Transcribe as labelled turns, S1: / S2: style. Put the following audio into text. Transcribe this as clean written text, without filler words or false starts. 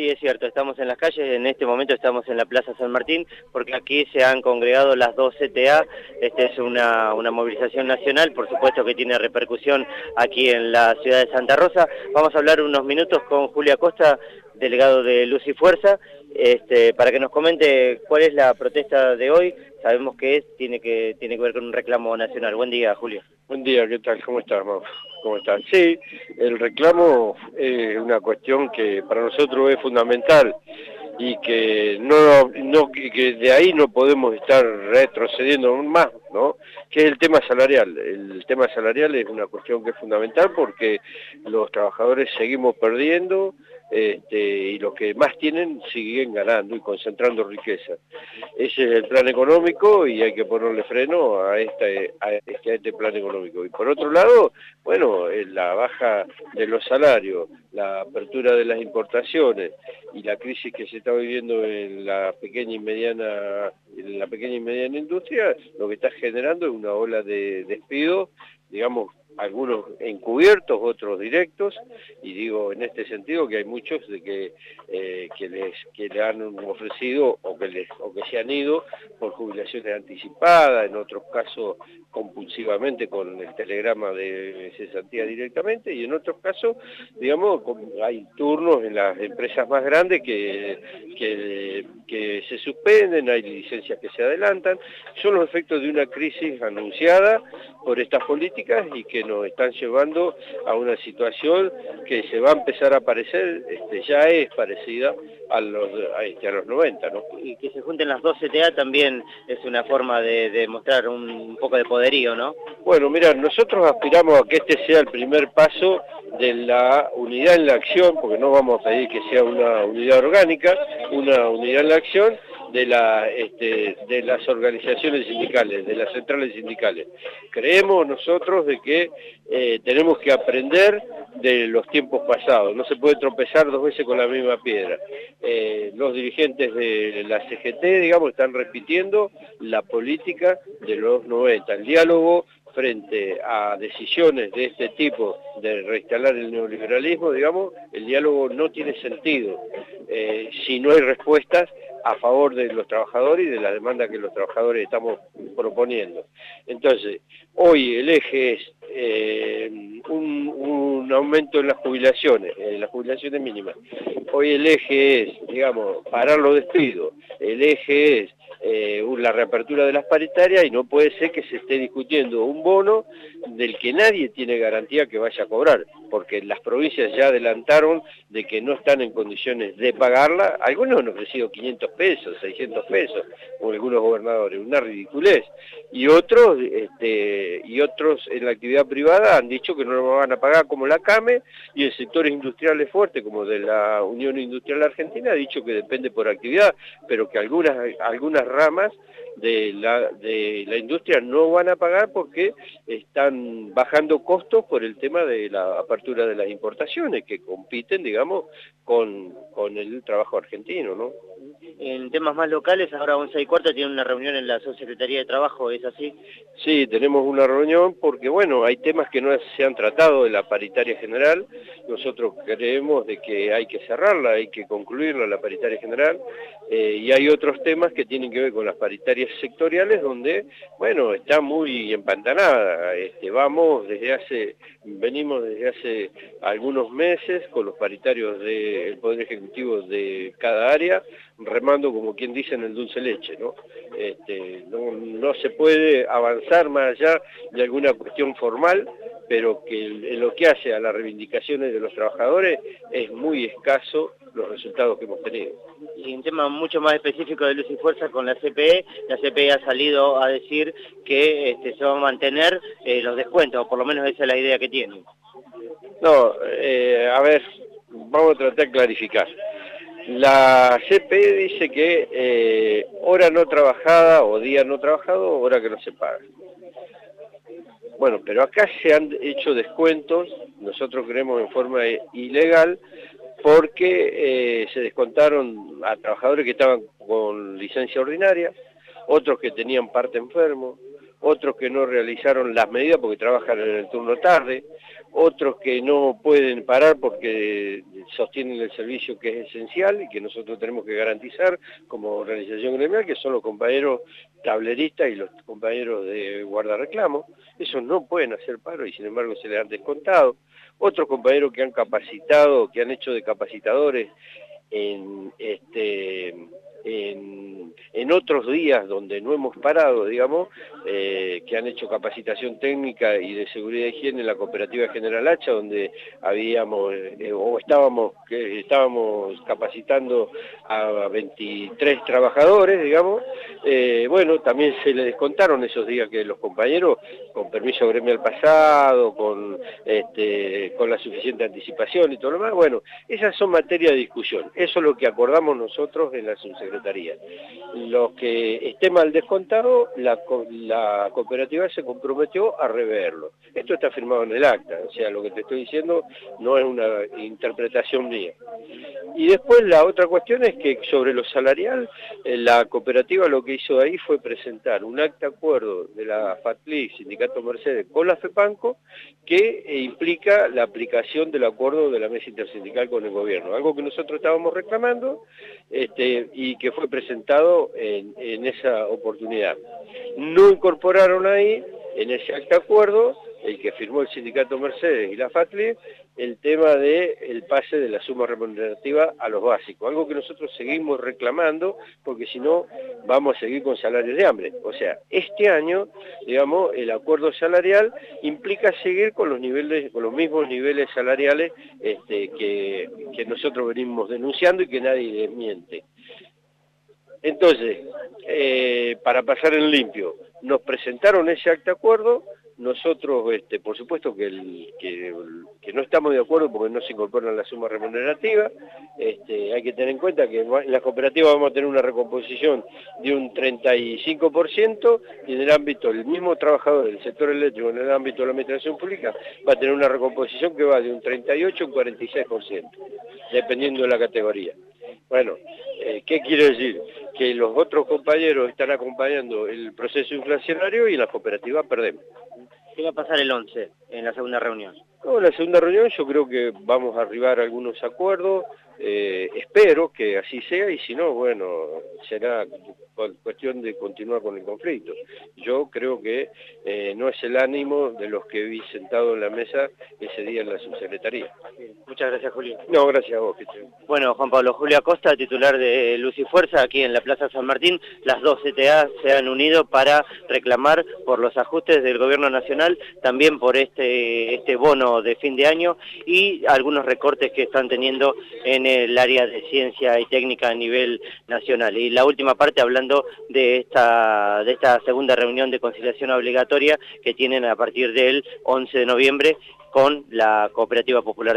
S1: Sí, es cierto, estamos en las calles, en este momento estamos en la Plaza San Martín, porque aquí se han congregado las dos CTA. Esta es una movilización nacional, por supuesto que tiene repercusión aquí en la ciudad de Santa Rosa. Vamos a hablar unos minutos con Julia Costa, delegado de Luz y Fuerza, para que nos comente cuál es la protesta de hoy. Sabemos que tiene que ver con un reclamo nacional. Buen día, Julio.
S2: Buen día, ¿qué tal? ¿Cómo estás, Mau? ¿Cómo estás? Sí, el reclamo es una cuestión que para nosotros es fundamental y que que de ahí no podemos estar retrocediendo más, ¿no? Que es el tema salarial. El tema salarial es una cuestión que es fundamental porque los trabajadores seguimos perdiendo y los que más tienen siguen ganando y concentrando riqueza. Ese es el plan económico y hay que ponerle freno a este plan económico. Y por otro lado, bueno, la baja de los salarios, la apertura de las importaciones y la crisis que se está viviendo en la pequeña y mediana industria, lo que está generando es una ola de despidos, digamos, algunos encubiertos, otros directos, y digo en este sentido que hay muchos de que le han ofrecido o que se han ido por jubilaciones anticipadas, en otros casos compulsivamente con el telegrama de cesantía directamente, y en otros casos, digamos, hay turnos en las empresas más grandes que se suspenden, hay licencias que se adelantan. Son los efectos de una crisis anunciada por estas políticas y que nos están llevando a una situación que se va a empezar a parecer, ya es parecida a los 90, ¿no?
S1: Y que se junten las dos CTA también es una forma de mostrar un poco de poderío, ¿no?
S2: Bueno, mira, nosotros aspiramos a que este sea el primer paso de la unidad en la acción, porque no vamos a pedir que sea una unidad orgánica, una unidad en la acción de las organizaciones sindicales, de las centrales sindicales. Creemos nosotros de que tenemos que aprender de los tiempos pasados, no se puede tropezar dos veces con la misma piedra. Los dirigentes de la CGT, digamos, están repitiendo la política de los 90, el diálogo frente a decisiones de este tipo de reinstalar el neoliberalismo, digamos, el diálogo no tiene sentido si no hay respuestas a favor de los trabajadores y de la demanda que los trabajadores estamos proponiendo. Entonces, hoy el eje es un aumento en las jubilaciones mínimas. Hoy el eje es, digamos, parar los despidos. El eje es la reapertura de las paritarias y no puede ser que se esté discutiendo un bono del que nadie tiene garantía que vaya a cobrar, porque las provincias ya adelantaron de que no están en condiciones de pagarla. Algunos han ofrecido 500 pesos, 600 pesos, como algunos gobernadores, una ridiculez. Y otros en la actividad privada han dicho que no lo van a pagar, como la CAME, y en sectores industriales fuertes, como de la Unión Industrial Argentina, ha dicho que depende por actividad, pero que algunas ramas de la industria no van a pagar porque están bajando costos por el tema de la apertura de las importaciones, que compiten, digamos, con el trabajo argentino, ¿no?
S1: En temas más locales, ahora 11:15 tienen una reunión en la Subsecretaría de Trabajo, ¿es así?
S2: Sí, tenemos una reunión porque, bueno, hay temas que no se han tratado de la paritaria general. Nosotros creemos de que hay que cerrarla, hay que concluirla, la paritaria general, y hay otros temas que tienen que ver con las paritarias sectoriales donde, bueno, está muy empantanada. Venimos desde hace algunos meses con los paritarios del Poder Ejecutivo de cada área, remando, como quien dice, en el dulce leche, ¿no? No se puede avanzar más allá de alguna cuestión formal, pero que en lo que hace a las reivindicaciones de los trabajadores es muy escaso los resultados que hemos tenido.
S1: Y un tema mucho más específico de Luz y Fuerza con la CPE ha salido a decir que se van a mantener los descuentos, o por lo menos esa es la idea que tienen.
S2: No, a ver, vamos a tratar de clarificar. La CPE dice que hora no trabajada o día no trabajado, hora que no se paga. Bueno, pero acá se han hecho descuentos, nosotros creemos en forma ilegal, porque se descontaron a trabajadores que estaban con licencia ordinaria, otros que tenían parte enfermo, otros que no realizaron las medidas porque trabajan en el turno tarde, otros que no pueden parar porque sostienen el servicio que es esencial y que nosotros tenemos que garantizar como organización gremial, que son los compañeros tableristas y los compañeros de guardarreclamos. Esos no pueden hacer paro y sin embargo se les han descontado. Otros compañeros que han capacitado, que han hecho de capacitadores en otros días donde no hemos parado, digamos, que han hecho capacitación técnica y de seguridad y higiene en la cooperativa General Hacha, donde habíamos, estábamos capacitando a 23 trabajadores, digamos. Bueno, también se le descontaron esos días que los compañeros, con permiso gremial pasado, con la suficiente anticipación y todo lo demás. Bueno, esas son materia de discusión. Eso es lo que acordamos nosotros en la subsecretaría. Los que esté mal descontado, la cooperativa se comprometió a reverlo. Esto está firmado en el acta, o sea, lo que te estoy diciendo no es una interpretación mía. Y después la otra cuestión es que sobre lo salarial, la cooperativa lo que hizo ahí fue presentar un acta de acuerdo de la FATLI, Sindicato Mercedes, con la FEPANCO, que implica la aplicación del acuerdo de la mesa intersindical con el gobierno, algo que nosotros estábamos reclamando y que fue presentado en esa oportunidad. No incorporaron ahí, en ese acta de acuerdo, el que firmó el Sindicato Mercedes y la FATLI, el tema del pase de la suma remunerativa a los básicos, algo que nosotros seguimos reclamando, porque si no vamos a seguir con salarios de hambre. O sea, este año, digamos, el acuerdo salarial implica seguir con los mismos niveles salariales que nosotros venimos denunciando y que nadie desmiente. Entonces, para pasar en limpio, nos presentaron ese acta de acuerdo. Nosotros, por supuesto que no estamos de acuerdo porque no se incorporan la suma remunerativa. Hay que tener en cuenta que en las cooperativas vamos a tener una recomposición de un 35% y en el ámbito, el mismo trabajador del sector eléctrico en el ámbito de la administración pública va a tener una recomposición que va de un 38 a un 46%, dependiendo de la categoría. Bueno, ¿qué quiere decir? Que los otros compañeros están acompañando el proceso inflacionario y en las cooperativas perdemos.
S1: ¿Qué va a pasar el 11 en la segunda reunión?
S2: No, en la segunda reunión yo creo que vamos a arribar a algunos acuerdos, espero que así sea y si no, bueno, será cuestión de continuar con el conflicto. Yo creo que no es el ánimo de los que vi sentados en la mesa ese día en la subsecretaría.
S1: Muchas gracias, Julio.
S2: No, gracias a vos.
S1: Bueno, Juan Pablo, Julio Acosta, titular de Luz y Fuerza, aquí en la Plaza San Martín. Las dos CTA se han unido para reclamar por los ajustes del Gobierno Nacional, también por este bono de fin de año y algunos recortes que están teniendo en el área de ciencia y técnica a nivel nacional. Y la última parte hablando de esta segunda reunión de conciliación obligatoria que tienen a partir del 11 de noviembre con la Cooperativa Popular.